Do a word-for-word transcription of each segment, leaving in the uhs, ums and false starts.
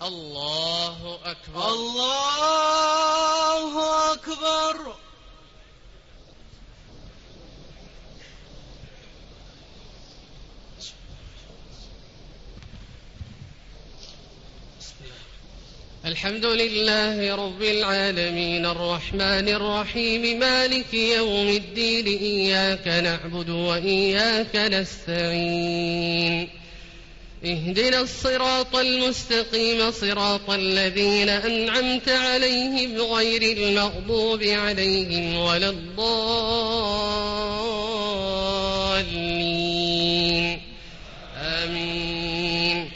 الله أكبر. الله أكبر. الحمد لله رب العالمين الرحمن الرحيم مالك يوم الدين إياك نعبد وإياك نستعين اهدنا الصراط المستقيم صراط الذين أنعمت عليهم غير المغضوب عليهم ولا الضالين آمين.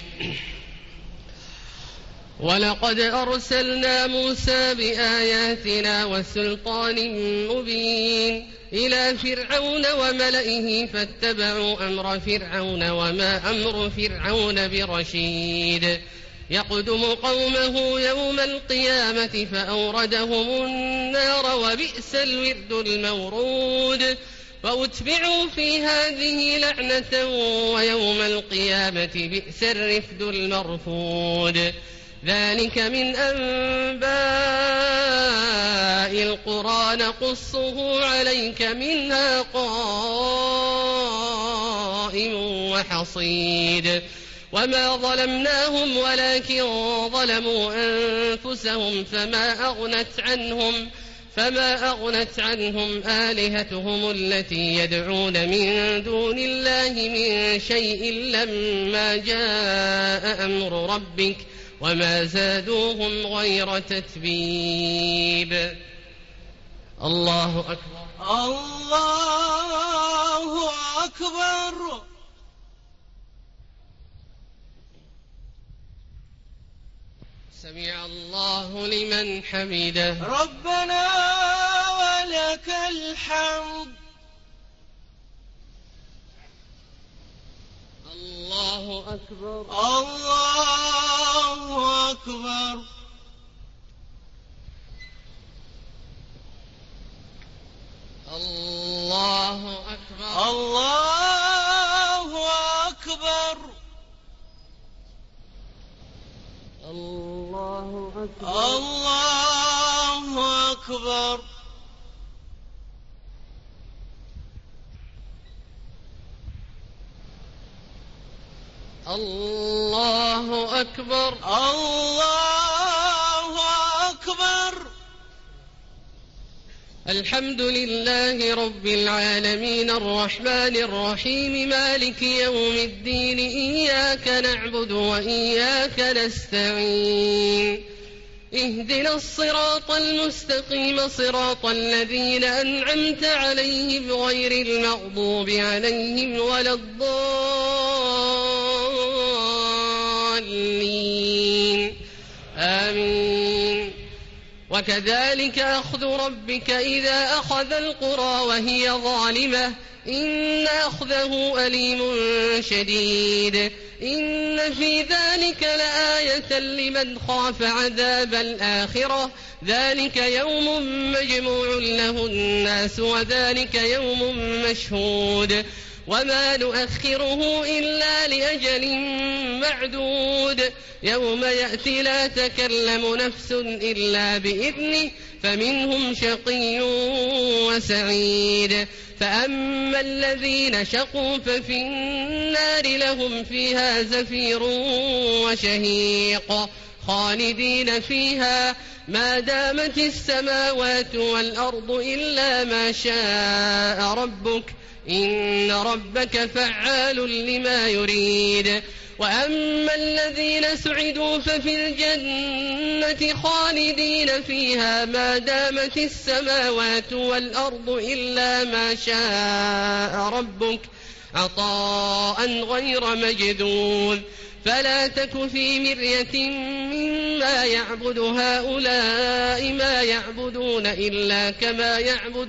ولقد أرسلنا موسى بآياتنا وسلطان مبين إلى فرعون وملئه فاتبعوا أمر فرعون وما أمر فرعون برشيد يقدم قومه يوم القيامة فأوردهم النار وبئس الورد المورود وأتبعوا في هذه لعنة ويوم القيامة بئس الرفد المرفود ذلك من أنباء القرى نقصه عليك منها قائم وحصيد وما ظلمناهم ولكن ظلموا أنفسهم فما أغنت عنهم فما أغنت عنهم آلهتهم التي يدعون من دون الله من شيء لما جاء أمر ربك وما زادوهم غير تتبيب. الله أكبر. الله أكبر. سمع الله لمن حمده. ربنا ولك الحمد. الله أكبر. الله أكبر. الله أكبر. الله أكبر. الله أكبر. الله أكبر. الله أكبر. الله أكبر. الحمد لله رب العالمين الرحمن الرحيم مالك يوم الدين إياك نعبد وإياك نستعين اهدنا الصراط المستقيم صراط الذين أنعمت عليهم غير المغضوب عليهم ولا الضالين آمين. وكذلك أخذ ربك إذا أخذ القرى وهي ظالمة إن أخذه أليم شديد إن في ذلك لآية لمن خاف عذاب الآخرة ذلك يوم مجموع له الناس وذلك يوم مشهود وما نؤخره إلا لأجل معدود يوم يأتي لا تكلم نفس إلا بإذنه فمنهم شقي وسعيد فأما الذين شقوا ففي النار لهم فيها زفير وشهيق خالدين فيها ما دامت السماوات والأرض إلا ما شاء ربك إن ربك فعال لما يريد وأما الذين سعدوا ففي الجنة خالدين فيها ما دامت السماوات والأرض إلا ما شاء ربك عطاء غير مجذوذ فلا تك في مرية مما يعبد هؤلاء ما يعبدون إلا كما يعبد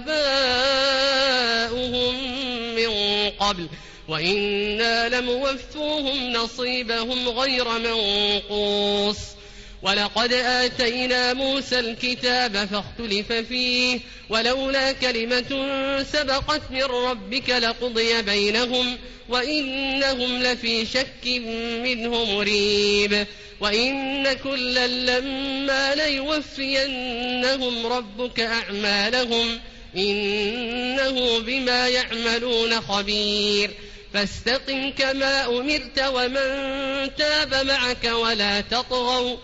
آباؤهم من قبل وإنا لموفوهم نصيبهم غير منقوص ولقد آتينا موسى الكتاب فاختلف فيه ولولا كلمة سبقت من ربك لقضي بينهم وإنهم لفي شك منه مريب وإن كلا لما ليوفينهم ربك أعمالهم إنه بما يعملون خبير فاستقم كما أمرت ومن تاب معك ولا تطغوا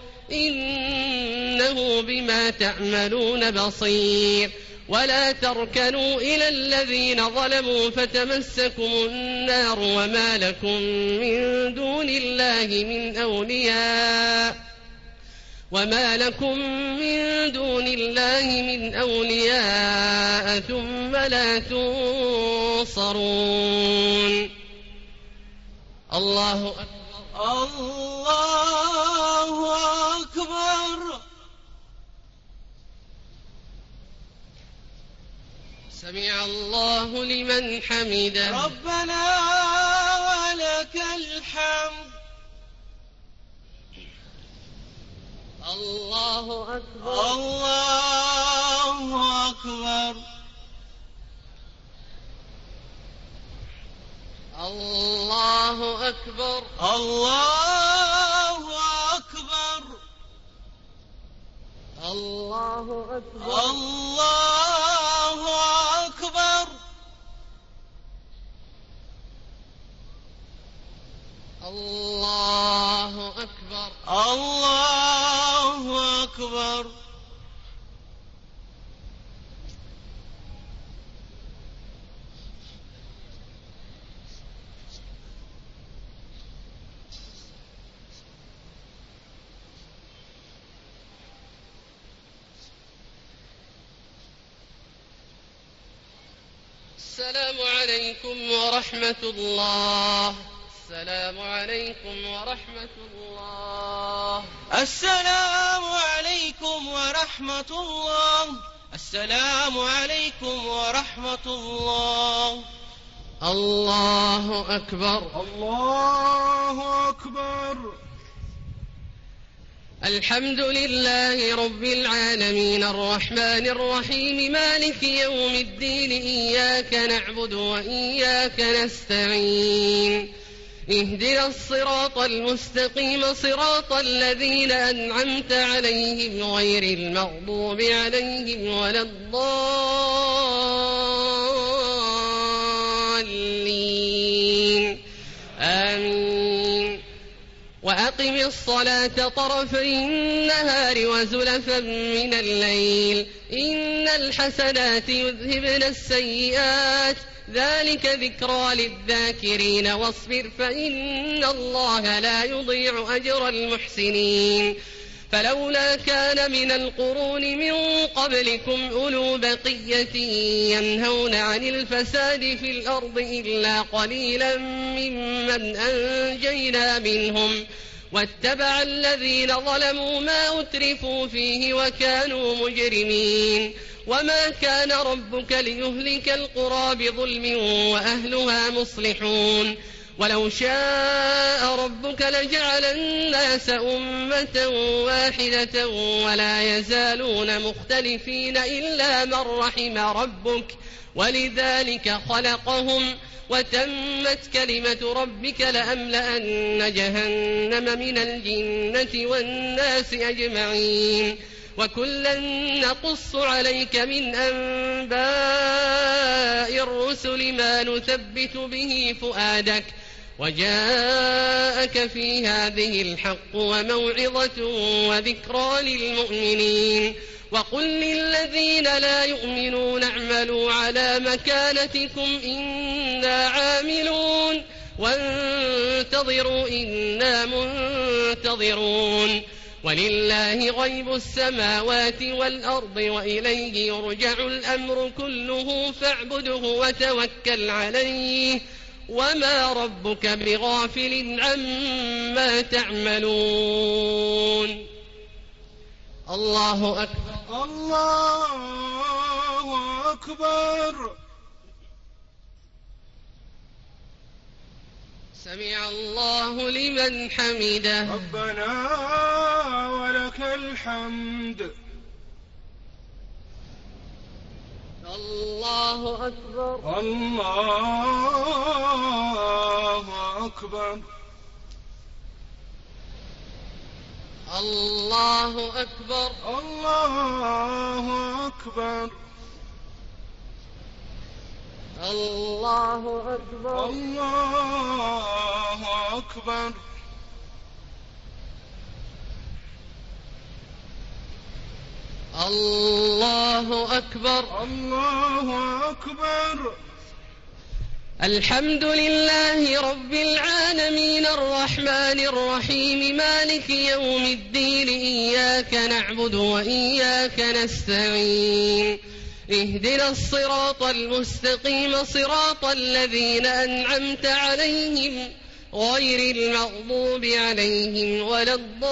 إنه بما تعملون بصير ولا تركنوا إلى الذين ظلموا فتمسكم النار وما لكم من دون الله من أولياء وما لكم من دون الله من أولياء ثم لا تنصرون. الله أكبر. الله أكبر. سمع الله لمن حمده. ربنا ولك الحمد. الله أكبر. الله أكبر. الله أكبر. الله أكبر. الله أكبر. الله أكبر. الله أكبر. الله أكبر. السلام عليكم ورحمة الله. السلام عليكم ورحمة الله. السلام عليكم ورحمة الله. السلام عليكم ورحمة الله. الله أكبر. الله أكبر. الحمد لله رب العالمين الرحمن الرحيم مالك يوم الدين إياك نعبد وإياك نستعين اهدنا الصراط المستقيم صراط الذين أنعمت عليهم غير المغضوب عليهم ولا الضالين آمين. وأقم الصلاة طرفي النهار وزلفا من الليل إن الحسنات يذهبن السيئات ذلك ذكرى للذاكرين واصبر فإن الله لا يضيع أجر المحسنين. فلولا كان من القرون من قبلكم أولو بقية ينهون عن الفساد في الأرض إلا قليلا ممن أنجينا منهم واتبع الذين ظلموا ما أترفوا فيه وكانوا مجرمين. وما كان ربك ليهلك القرى بظلم وأهلها مصلحون ولو شاء ربك لجعل الناس أمة واحدة ولا يزالون مختلفين إلا من رحم ربك ولذلك خلقهم وتمت كلمة ربك لأملأن جهنم من الجنة والناس أجمعين. وكلا نقص عليك من أنباء الرسل ما نثبت به فؤادك وجاءك في هذه الحق وموعظة وذكرى للمؤمنين. وقل للذين لا يؤمنون اعملوا على مكانتكم إنا عاملون وانتظروا إنا منتظرون. ولله غيب السماوات والأرض وإليه يرجع الأمر كله فاعبده وتوكل عليه وما ربك بغافل عما تعملون. الله أكبر. الله أكبر. سمع الله لمن حمده. ربنا ولك الحمد. الله أكبر. الله أكبر. الله أكبر. الله أكبر. الله أكبر. الله أكبر. الله أكبر. الله أكبر. الحمد لله رب العالمين الرحمن الرحيم مالك يوم الدين إياك نعبد وإياك نستعين اهدنا الصراط المستقيم صراط الذين أنعمت عليهم غير المغضوب عليهم ولا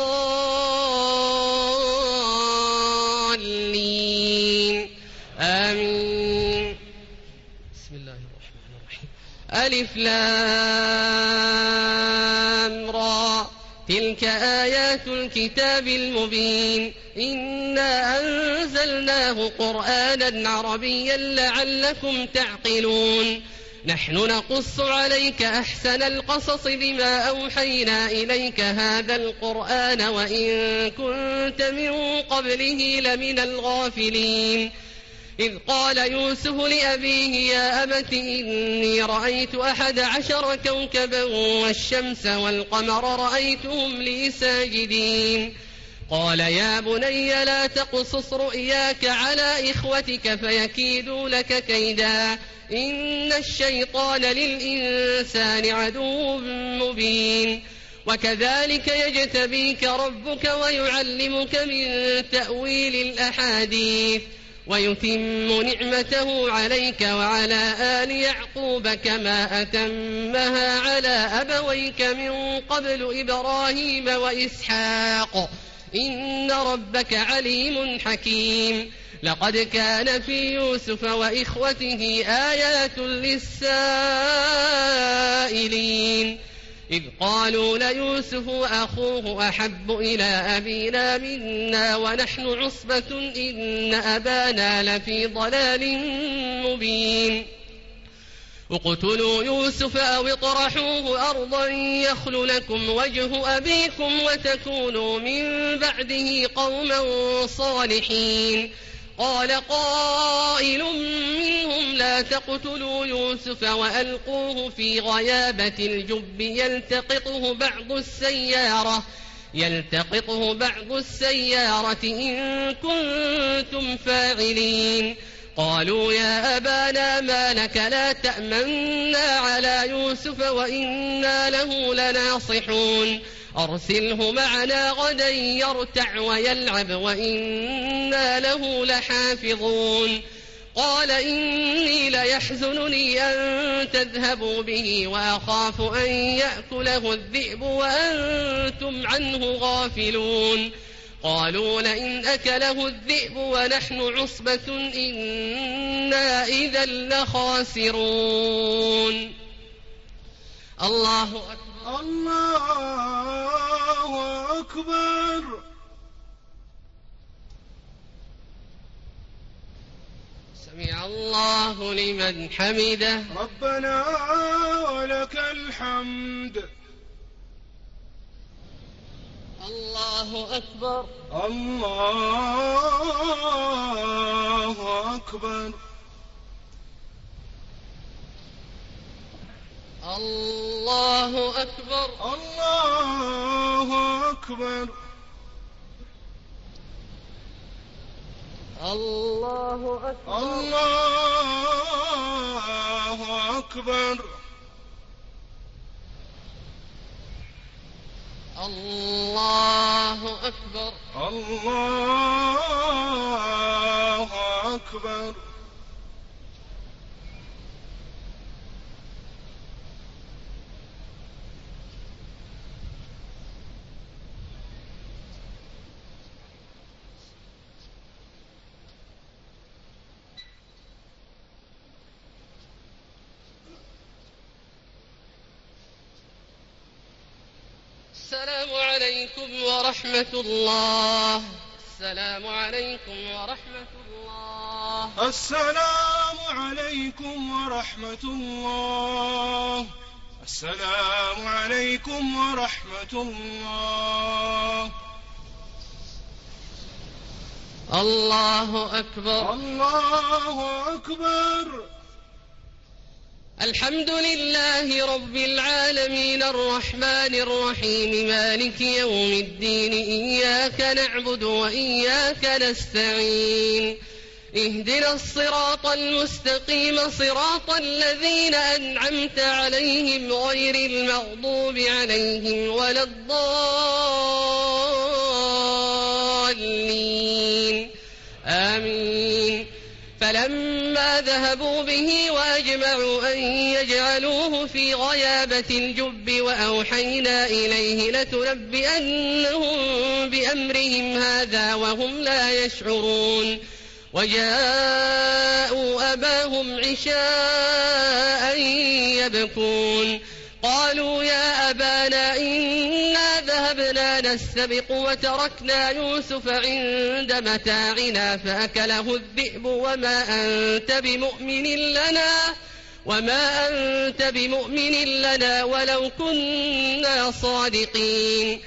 الضالين آمين. بسم الله الرحمن الرحيم. ألف لام را تلك آيات الكتاب المبين إنا أنزلناه قرآنا عربيا لعلكم تعقلون نحن نقص عليك أحسن القصص بما أوحينا إليك هذا القرآن وإن كنت من قبله لمن الغافلين إذ قال يوسف لأبيه يا أبت إني رأيت أحد عشر كوكبا والشمس والقمر رأيتهم لي ساجدين قال يا بني لا تقصص رؤياك على إخوتك فيكيدوا لك كيدا إن الشيطان للإنسان عدو مبين وكذلك يجتبيك ربك ويعلمك من تأويل الأحاديث ويتم نعمته عليك وعلى آل يعقوب كما أتمها على أبويك من قبل إبراهيم وإسحاق إن ربك عليم حكيم لقد كان في يوسف وإخوته آيات للسائلين إذ قالوا ليوسف وأخوه أحب إلى أبينا منا ونحن عصبة إن أبانا لفي ضلال مبين اقتلوا يوسف أو اطرحوه أرضا يخل لكم وجه أبيكم وتكونوا من بعده قوما صالحين قال قائل منهم لا تقتلوا يوسف وألقوه في غيابة الجب يلتقطه بعض السيارة يلتقطه بعض السيارة إن كنتم فاعلين قالوا يا أبانا ما لك لا تأمنا على يوسف وإنا له لناصحون أرسله معنا غدا يرتع ويلعب وإنا له لحافظون قال إني ليحزنني أن تذهبوا به وأخاف أن يأكله الذئب وأنتم عنه غافلون قالوا لئن أكله الذئب ونحن عصبة إنا إذا لخاسرون. الله أكبر. الله أكبر. سمع الله لمن حمده ربنا ولك الحمد. الله أكبر. الله أكبر. الله أكبر. الله أكبر. الله أكبر. الله أكبر. الله أكبر. الله أكبر. السلام عليكم ورحمة الله. السلام عليكم ورحمة الله. السلام عليكم ورحمة الله. السلام عليكم ورحمة الله. الله أكبر. الله أكبر. الحمد لله رب العالمين الرحمن الرحيم مالك يوم الدين إياك نعبد وإياك نستعين اهدنا الصراط المستقيم صراط الذين أنعمت عليهم غير المغضوب عليهم ولا الضالين آمين. فلما ذهبوا به وأجمعوا أن يجعلوه في غيابة الجب وأوحينا إليه لتنبئنهم بأمرهم هذا وهم لا يشعرون. وجاءوا أباهم عشاء يبكون قالوا يا أبانا إنا ذهبنا نستبق وتركنا يوسف عند متاعنا فأكله الذئب وما أنت بمؤمن لنا وما أنت بمؤمن لنا ولو كنا صادقين.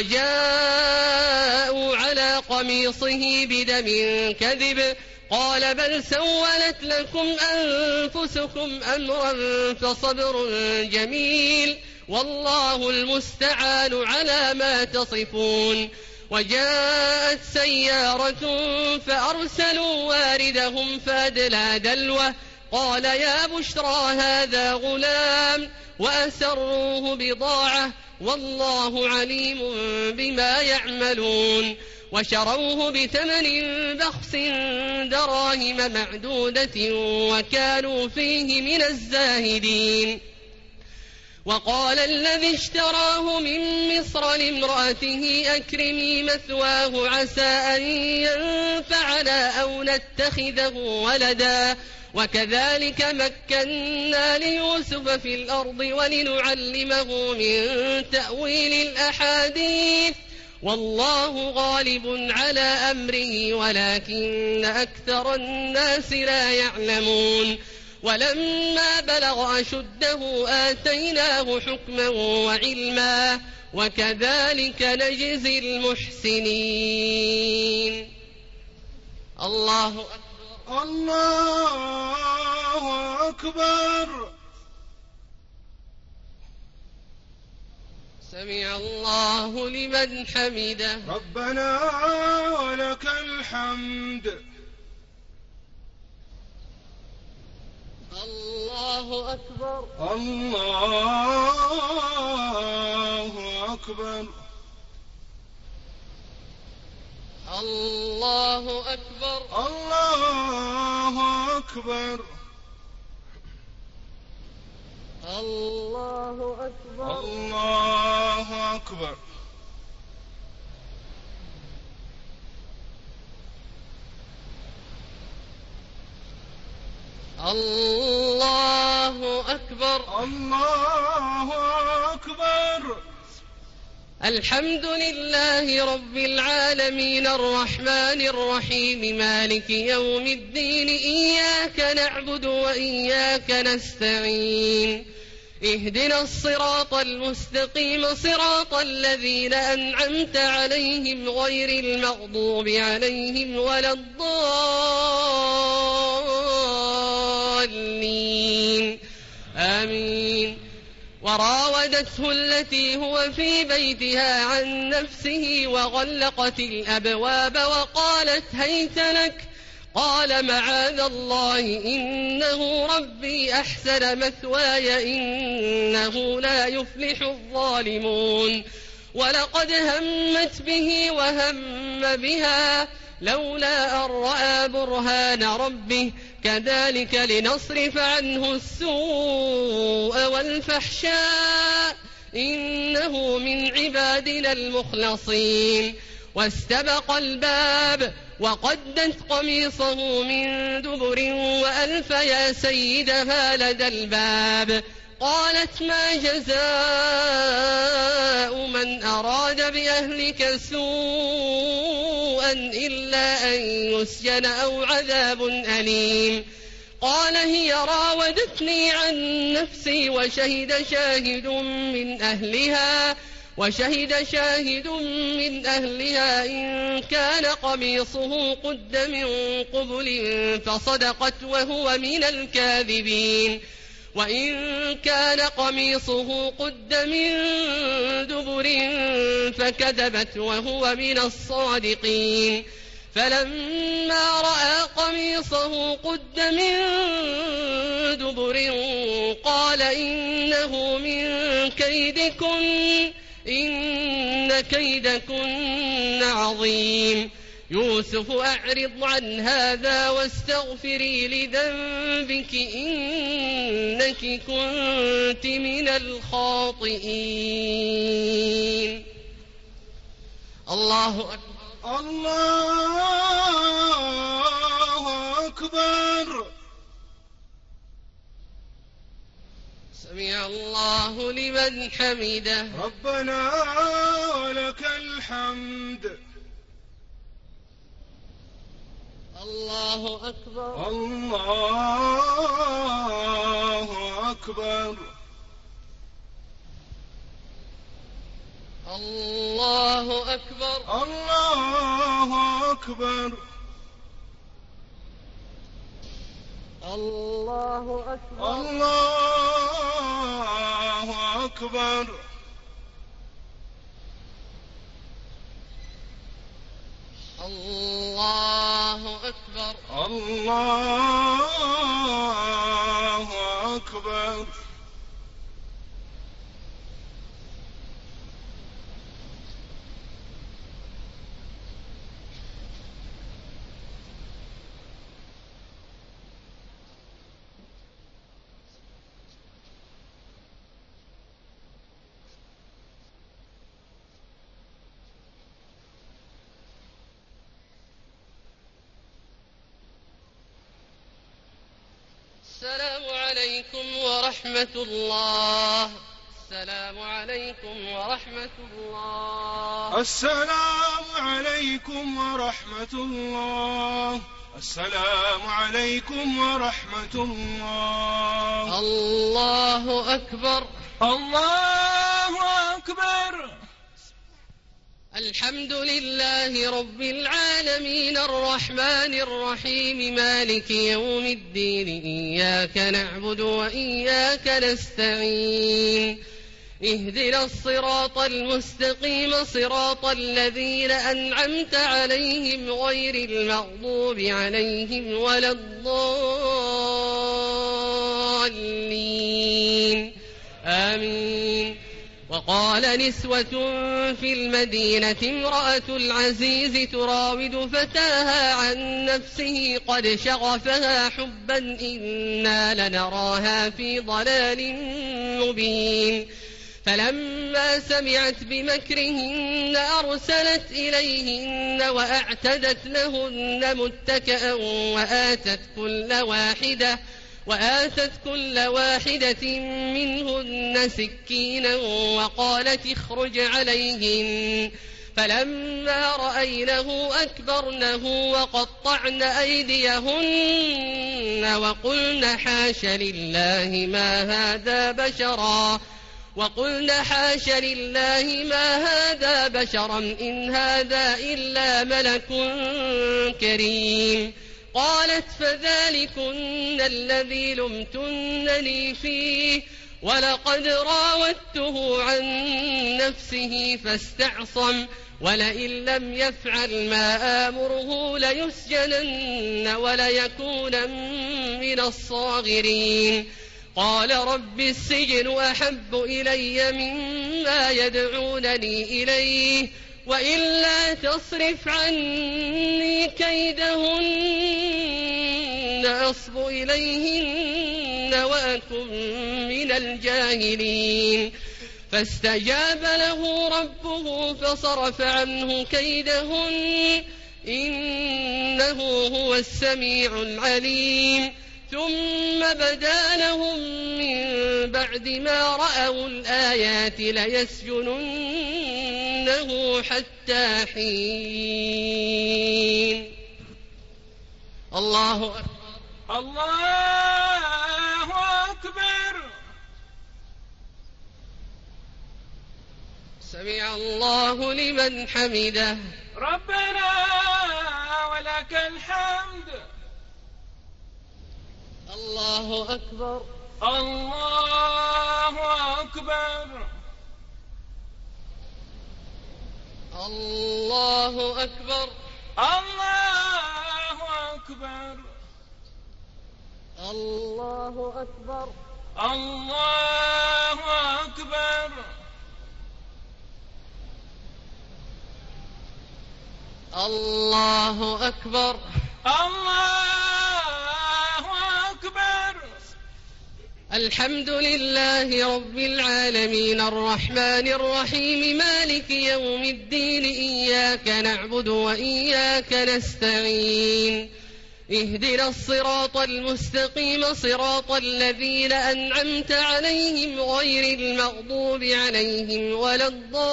وجاءوا على قميصه بدم كذب قال بل سولت لكم أنفسكم أمرا فصبر جميل والله المستعان على ما تصفون. وجاءت سيارة فأرسلوا واردهم فأدلى دلوه قال يا بشرى هذا غلام وأسروه بضاعة والله عليم بما يعملون. وشروه بثمن بخس دراهم معدودة وكانوا فيه من الزاهدين. وقال الذي اشتراه من مصر لامرأته أكرمي مثواه عسى أن ينفعنا أو نتخذه ولدا وكذلك مكنا ليوسف في الأرض ولنعلمه من تأويل الأحاديث والله غالب على أمره ولكن أكثر الناس لا يعلمون. ولما بلغ أشده آتيناه حكما وعلما وكذلك نجزي المحسنين. الله أكبر. الله أكبر. سمع الله لمن حمده. ربنا ولك الحمد. الله أكبر. الله أكبر. الله أكبر. الله أكبر. الله أكبر. الله أكبر. الله أكبر. الله أكبر. الحمد لله رب العالمين الرحمن الرحيم مالك يوم الدين إياك نعبد وإياك نستعين اهدنا الصراط المستقيم صراط الذين أنعمت عليهم غير المغضوب عليهم ولا الضالين آمين. وراودته التي هو في بيتها عن نفسه وغلقت الأبواب وقالت هيت لك قال معاذ الله إنه ربي أحسن مثواي إنه لا يفلح الظالمون. ولقد همت به وهم بها لولا أن رأى برهان ربه كذلك لنصرف عنه السوء والفحشاء إنه من عبادنا المخلصين. واستبق الباب وقدت قميصه من دبر وألف يا سيدها لدى الباب قالت ما جزاء من أراد بأهلك سوءا سوءا إلا أن يسجن أو عذاب أليم. قال هي راودتني عن نفسي وشهد شاهد من أهلها وشهد شاهد من أهلها إن كان قميصه قد من قبل فصدقت وهو من الكاذبين وإن كان قميصه قد من دبر فكذبت وهو من الصادقين. فلما رأى قميصه قد من دبر قال إنه من كيدكن إن كيدكن عظيم. يوسف أعرض عن هذا واستغفري لذنبك إنك كنت من الخاطئين. الله أكبر. الله أكبر. سمع الله لمن حمده. ربنا ولك الحمد. الله أكبر. الله أكبر. الله أكبر. الله أكبر. الله أكبر. الله أكبر. الله أكبر. الله أكبر. السلام عليكم ورحمة الله. السلام عليكم ورحمة الله. السلام عليكم ورحمة الله. السلام عليكم ورحمة الله. الله أكبر. الله أكبر. الحمد لله رب العالمين الرحمن الرحيم مالك يوم الدين إياك نعبد وإياك نستعين اهدنا الصراط المستقيم صراط الذين أنعمت عليهم غير المغضوب عليهم ولا الضالين آمين. وقال نسوة في المدينة امرأة العزيز تراود فتاها عن نفسه قد شغفها حبا إنا لنراها في ضلال مبين. فلما سمعت بمكرهن أرسلت إليهن وأعتدت لهن متكئا وآتت كل واحدة وآتت كل واحدة منهن سكينا وقالت اخرج عليهن. فلما رأينه أكبرنه وقطعن أيديهن وقلن حاش لله ما هذا بشرا وقلن حاش لله ما هذا بشرا إن هذا إلا ملك كريم. قالت فذلكن الذي لمتنني فيه ولقد راودته عن نفسه فاستعصم ولئن لم يفعل ما آمره ليسجنن وليكون من الصاغرين. قال رب السجن أحب إلي مما يدعونني إليه وإلا تصرف عني كيدهن أصب إليهن وأكن من الجاهلين. فاستجاب له ربه فصرف عنه كيدهن إنه هو السميع العليم. ثم بدا لهم من بعد ما رأوا الآيات ليسجنن ينصرونه حتى حين. الله أكبر. الله أكبر. سمع الله لمن حمده. ربنا ولك الحمد. الله أكبر. الله أكبر. الله أكبر. الله أكبر. الله أكبر. الله أكبر. الله أكبر. الله أكبر. الحمد لله رب العالمين الرحمن الرحيم مالك يوم الدين إياك نعبد وإياك نستعين اهدنا الصراط المستقيم صراط الذين أنعمت عليهم غير المغضوب عليهم ولا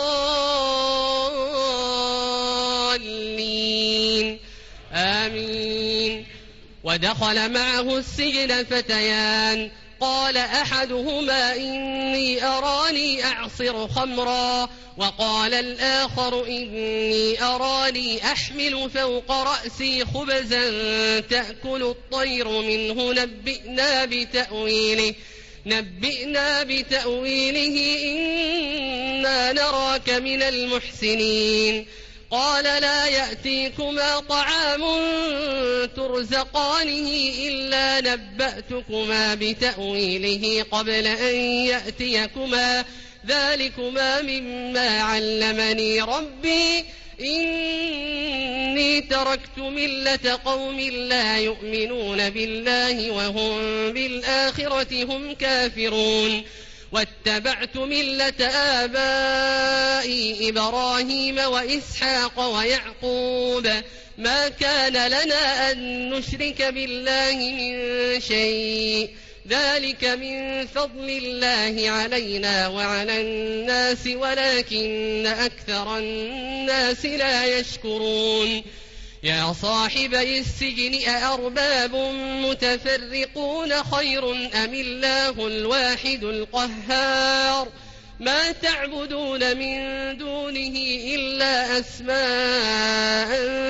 الضالين آمين. ودخل معه السجن فتيان قال أحدهما إني أراني أعصر خمرا وقال الآخر إني أراني أحمل فوق رأسي خبزا تأكل الطير منه نبئنا بتأويله نبئنا بتأويله إنا نراك من المحسنين. قال لا يأتيكما طعام ترزقانه إلا نبأتكما بتأويله قبل أن يأتيكما ذلكما مما علمني ربي إني تركت ملة قوم لا يؤمنون بالله وهم بالآخرة هم كافرون واتبعت ملة آبائي إبراهيم وإسحاق ويعقوب ما كان لنا أن نشرك بالله من شيء ذلك من فضل الله علينا وعلى الناس ولكن أكثر الناس لا يشكرون. يا صاحبي السجن أأرباب متفرقون خير أم الله الواحد القهار ما تعبدون من دونه إلا أسماء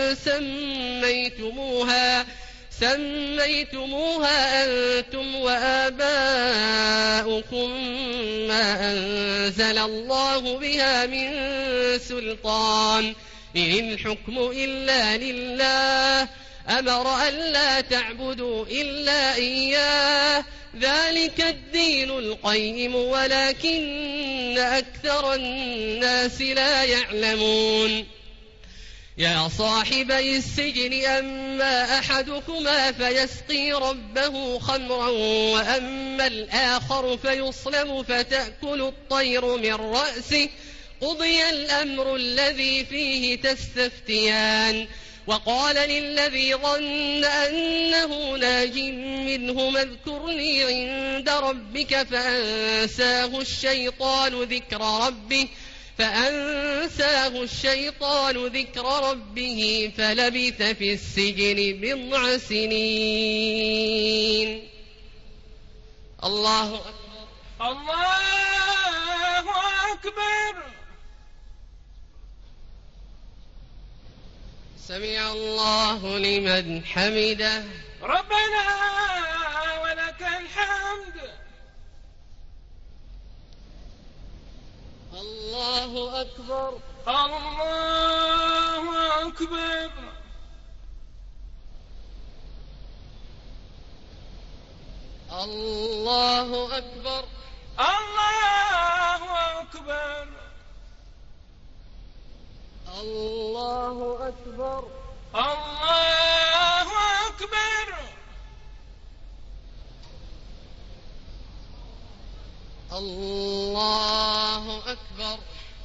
سميتموها سميتموها أنتم وآباؤكم ما أنزل الله بها من سلطان إن الحكم إلا لله أمر أن لا تعبدوا إلا إياه ذلك الدين القيم ولكن أكثر الناس لا يعلمون. يا صاحبي السجن أما أحدكما فيسقي ربه خمرا وأما الآخر فيصلب فتأكل الطير من رأسه قضي الأمر الذي فيه تستفتيان. وقال للذي ظن أنه ناج منهما اذكرني عند ربك فأنساه الشيطان ذكر ربه فأنساه الشيطان ذكر ربه فلبث في السجن بضع سنين. الله أكبر. الله أكبر. سمع الله لمن حمده. ربنا ولك الحمد. الله أكبر. الله أكبر. الله أكبر. الله أكبر. الله أكبر. الله أكبر. الله أكبر.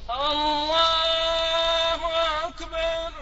الله أكبر.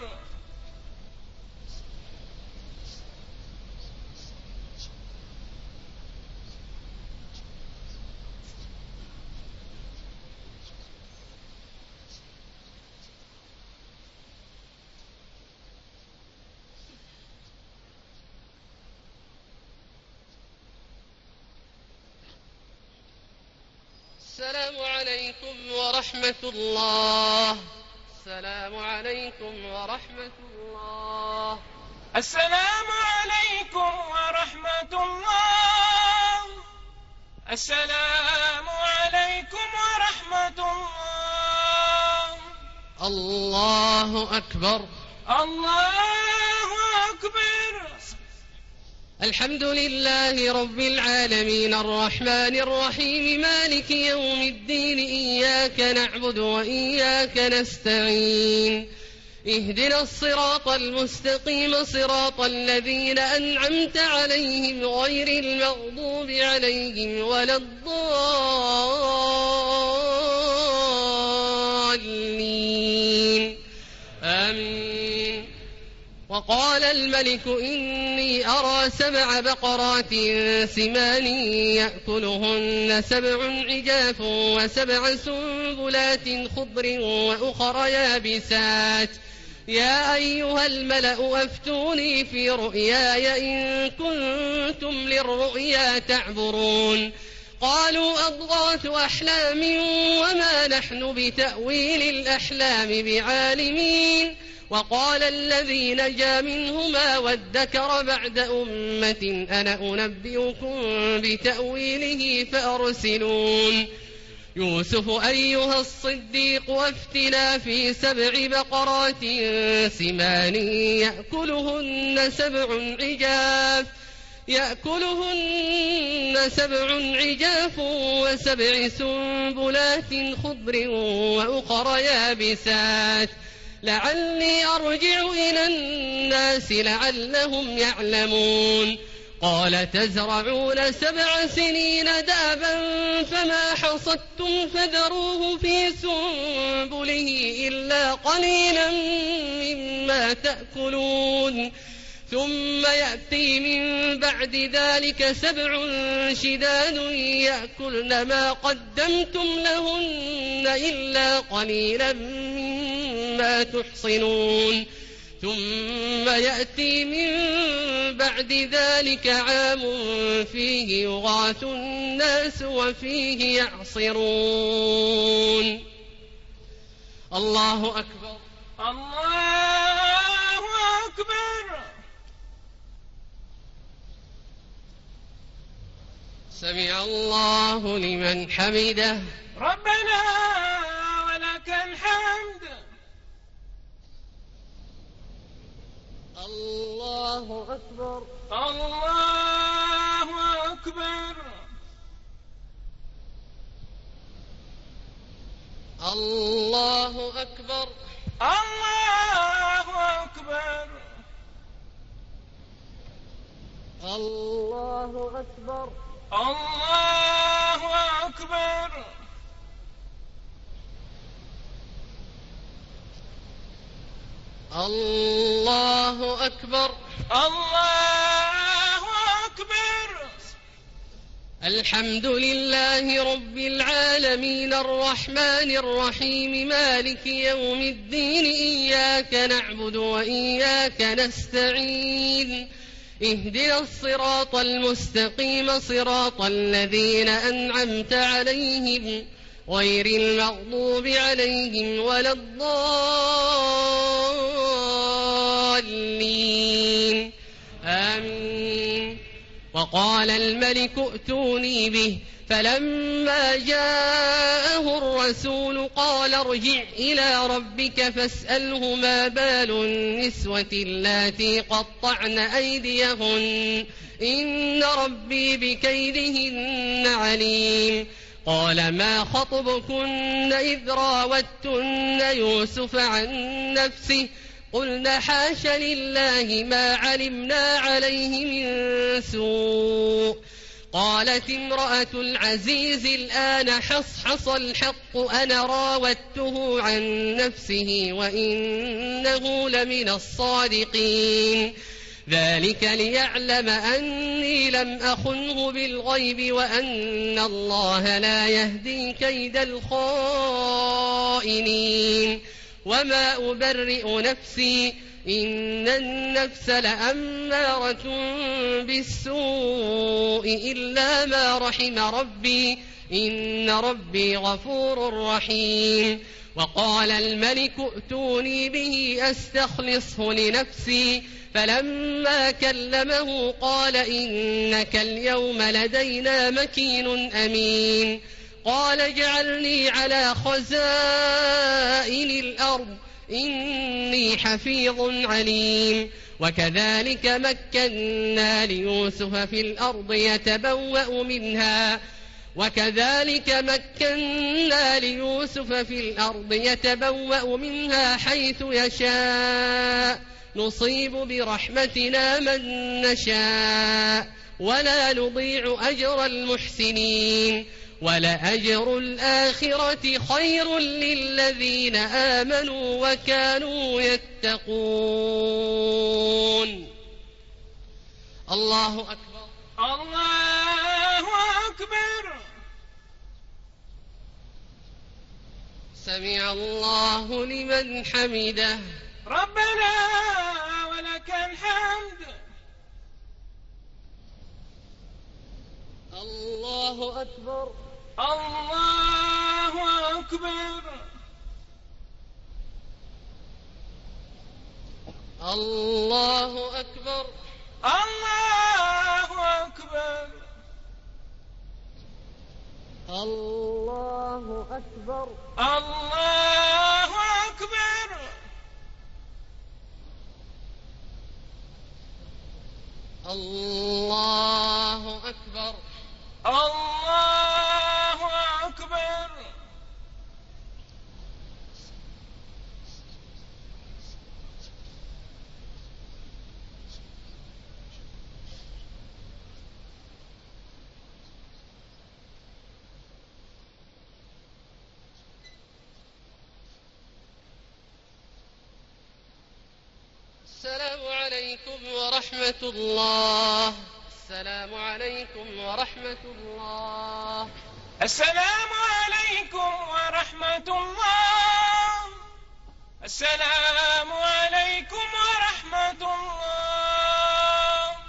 السلام عليكم ورحمة الله. السلام عليكم ورحمة الله. السلام عليكم ورحمة الله. السلام عليكم ورحمة الله. الله أكبر. الله أكبر. الحمد لله رب العالمين الرحمن الرحيم مالك يوم الدين إياك نعبد وإياك نستعين اهدنا الصراط المستقيم صراط الذين أنعمت عليهم غير المغضوب عليهم ولا الضالين آمين. وقال الملك إني أرى سبع بقرات سمان يأكلهن سبع عجاف وسبع سنبلات خضر وأخر يابسات يا أيها الملأ أفتوني في رؤياي إن كنتم للرؤيا تعبرون. قالوا أضغاث أحلام وما نحن بتأويل الأحلام بعالمين. وقال الذي نجا منهما وادكر بعد أمة أنا أنبئكم بتأويله فأرسلون. يوسف أيها الصديق أفتنا في سبع بقرات سمان يأكلهن سبع عجاف يأكلهن سبع عجاف وسبع سنبلات خضر وأخر يابسات لعلي أرجع إلى الناس لعلهم يعلمون. قال تزرعون سبع سنين دابا فما حصدتم فذروه في سنبله إلا قليلا مما تأكلون ثم يأتي من بعد ذلك سبع شداد يأكلن ما قدمتم لهن إلا قليلا مما تحصنون ثم يأتي من بعد ذلك عام فيه يغاث الناس وفيه يعصرون. الله أكبر. الله أكبر. سمع الله لمن حمده. ربنا ولك الحمد. الله أكبر. الله أكبر. الله أكبر. الله أكبر. الله أكبر. الله أكبر. الله أكبر. الله أكبر. الحمد لله رب العالمين الرحمن الرحيم مالك يوم الدين إياك نعبد وإياك نستعين اهدنا الصراط المستقيم صراط الذين أنعمت عليهم غير المغضوب عليهم ولا الضالين آمين. وقال الملك ائتوني به فلما جاءه الرسول قال ارجع إلى ربك فاسأله ما بال النسوة اللاتي قطعن أيديهن إن ربي بكيدهن عليم. قال ما خطبكن إذ راوتن يوسف عن نفسه قلنا حاش لله ما علمنا عليه من سوء. قالت امرأة العزيز الآن حصحص الحق أنا راودته عن نفسه وإنه لمن الصادقين. ذلك ليعلم أني لم أخنه بالغيب وأن الله لا يهدي كيد الخائنين. وما أبرئ نفسي إن النفس لأمارة بالسوء إلا ما رحم ربي إن ربي غفور رحيم. وقال الملك ائتوني به أستخلصه لنفسي فلما كلمه قال إنك اليوم لدينا مكين أمين. قال اجعلني على خزائن الأرض إني حفيظ عليم. وكذلك مكنا ليوسف في الأرض يتبوأ منها وكذلك مكنا ليوسف في الأرض يتبوأ منها حيث يشاء نصيب برحمتنا من نشاء ولا نضيع أجر المحسنين ولأجر الآخرة خير للذين آمنوا وكانوا يتقون. الله أكبر. الله أكبر. سمع الله لمن حمده. ربنا ولك الحمد. الله أكبر. الله أكبر. الله أكبر. الله أكبر. الله أكبر. الله أكبر. الله أكبر. الله أكبر. السلام عليكم ورحمة الله. السلام عليكم ورحمة الله. السلام عليكم ورحمة الله. السلام عليكم ورحمة الله.